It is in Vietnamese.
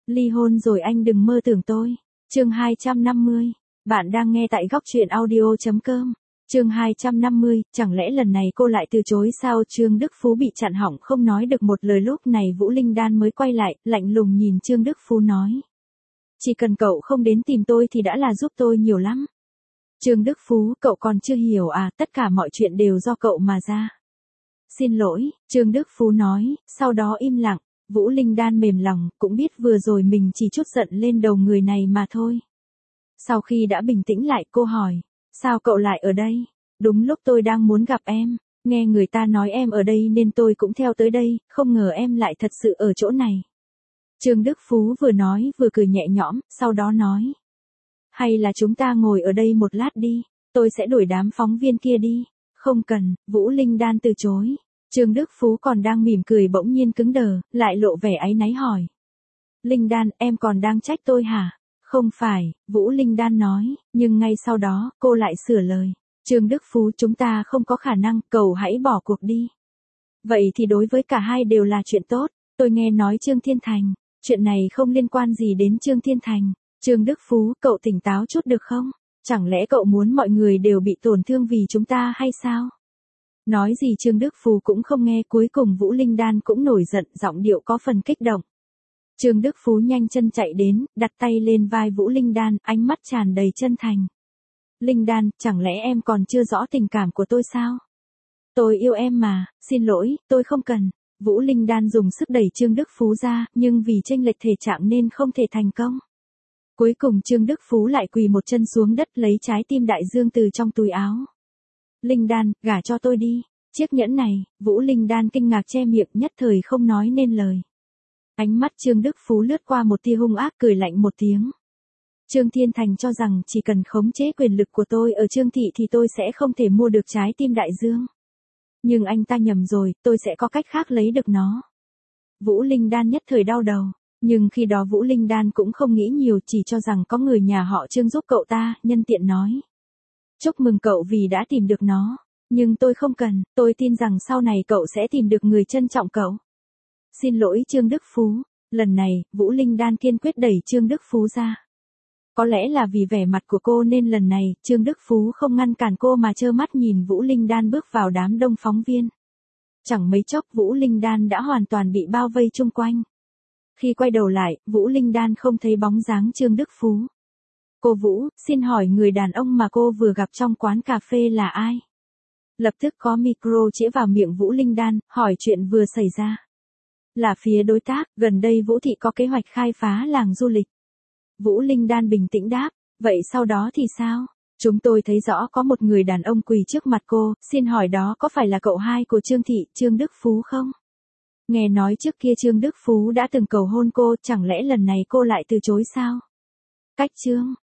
Ly hôn rồi anh đừng mơ tưởng tôi. Chương 250. Bạn đang nghe tại góc truyện audio.com. Chương 250, chẳng lẽ lần này cô lại từ chối sao? Trương Đức Phú bị chặn họng không nói được một lời, lúc này Vũ Linh Đan mới quay lại, lạnh lùng nhìn Trương Đức Phú nói. Chỉ cần cậu không đến tìm tôi thì đã là giúp tôi nhiều lắm. Trương Đức Phú, cậu còn chưa hiểu à, tất cả mọi chuyện đều do cậu mà ra. Xin lỗi, Trương Đức Phú nói, sau đó im lặng. Vũ Linh Đan mềm lòng, cũng biết vừa rồi mình chỉ trút giận lên đầu người này mà thôi. Sau khi đã bình tĩnh lại, cô hỏi, sao cậu lại ở đây? Đúng lúc tôi đang muốn gặp em, nghe người ta nói em ở đây nên tôi cũng theo tới đây, không ngờ em lại thật sự ở chỗ này. Trương Đức Phú vừa nói vừa cười nhẹ nhõm, sau đó nói. Hay là chúng ta ngồi ở đây một lát đi, tôi sẽ đuổi đám phóng viên kia đi. Không cần, Vũ Linh Đan từ chối. Trương Đức Phú còn đang mỉm cười bỗng nhiên cứng đờ, lại lộ vẻ áy náy hỏi. Linh Đan, em còn đang trách tôi hả? Không phải, Vũ Linh Đan nói, nhưng ngay sau đó, cô lại sửa lời. Trương Đức Phú, chúng ta không có khả năng, cậu hãy bỏ cuộc đi. Vậy thì đối với cả hai đều là chuyện tốt, tôi nghe nói Trương Thiên Thành, chuyện này không liên quan gì đến Trương Thiên Thành. Trương Đức Phú, cậu tỉnh táo chút được không? Chẳng lẽ cậu muốn mọi người đều bị tổn thương vì chúng ta hay sao? Nói gì Trương Đức Phú cũng không nghe, cuối cùng Vũ Linh Đan cũng nổi giận, giọng điệu có phần kích động. Trương Đức Phú nhanh chân chạy đến, đặt tay lên vai Vũ Linh Đan, ánh mắt tràn đầy chân thành. Linh Đan, chẳng lẽ em còn chưa rõ tình cảm của tôi sao? Tôi yêu em mà, xin lỗi, tôi không cần. Vũ Linh Đan dùng sức đẩy Trương Đức Phú ra, nhưng vì chênh lệch thể trạng nên không thể thành công. Cuối cùng Trương Đức Phú lại quỳ một chân xuống đất lấy trái tim đại dương từ trong túi áo. Linh Đan, gả cho tôi đi. Chiếc nhẫn này, Vũ Linh Đan kinh ngạc che miệng, nhất thời không nói nên lời. Ánh mắt Trương Đức Phú lướt qua một tia hung ác, cười lạnh một tiếng. Trương Thiên Thành cho rằng chỉ cần khống chế quyền lực của tôi ở Trương Thị thì tôi sẽ không thể mua được trái tim đại dương. Nhưng anh ta nhầm rồi, tôi sẽ có cách khác lấy được nó. Vũ Linh Đan nhất thời đau đầu. Nhưng khi đó Vũ Linh Đan cũng không nghĩ nhiều, chỉ cho rằng có người nhà họ Trương giúp cậu ta, nhân tiện nói. Chúc mừng cậu vì đã tìm được nó. Nhưng tôi không cần, tôi tin rằng sau này cậu sẽ tìm được người trân trọng cậu. Xin lỗi Trương Đức Phú. Lần này, Vũ Linh Đan kiên quyết đẩy Trương Đức Phú ra. Có lẽ là vì vẻ mặt của cô nên lần này, Trương Đức Phú không ngăn cản cô mà trơ mắt nhìn Vũ Linh Đan bước vào đám đông phóng viên. Chẳng mấy chốc Vũ Linh Đan đã hoàn toàn bị bao vây chung quanh. Khi quay đầu lại, Vũ Linh Đan không thấy bóng dáng Trương Đức Phú. Cô Vũ, xin hỏi người đàn ông mà cô vừa gặp trong quán cà phê là ai? Lập tức có micro chĩa vào miệng Vũ Linh Đan, hỏi chuyện vừa xảy ra. Là phía đối tác, gần đây Vũ Thị có kế hoạch khai phá làng du lịch. Vũ Linh Đan bình tĩnh đáp, vậy sau đó thì sao? Chúng tôi thấy rõ có một người đàn ông quỳ trước mặt cô, xin hỏi đó có phải là cậu hai của Trương Thị, Trương Đức Phú không? Nghe nói trước kia Trương Đức Phú đã từng cầu hôn cô, chẳng lẽ lần này cô lại từ chối sao? Cách Trương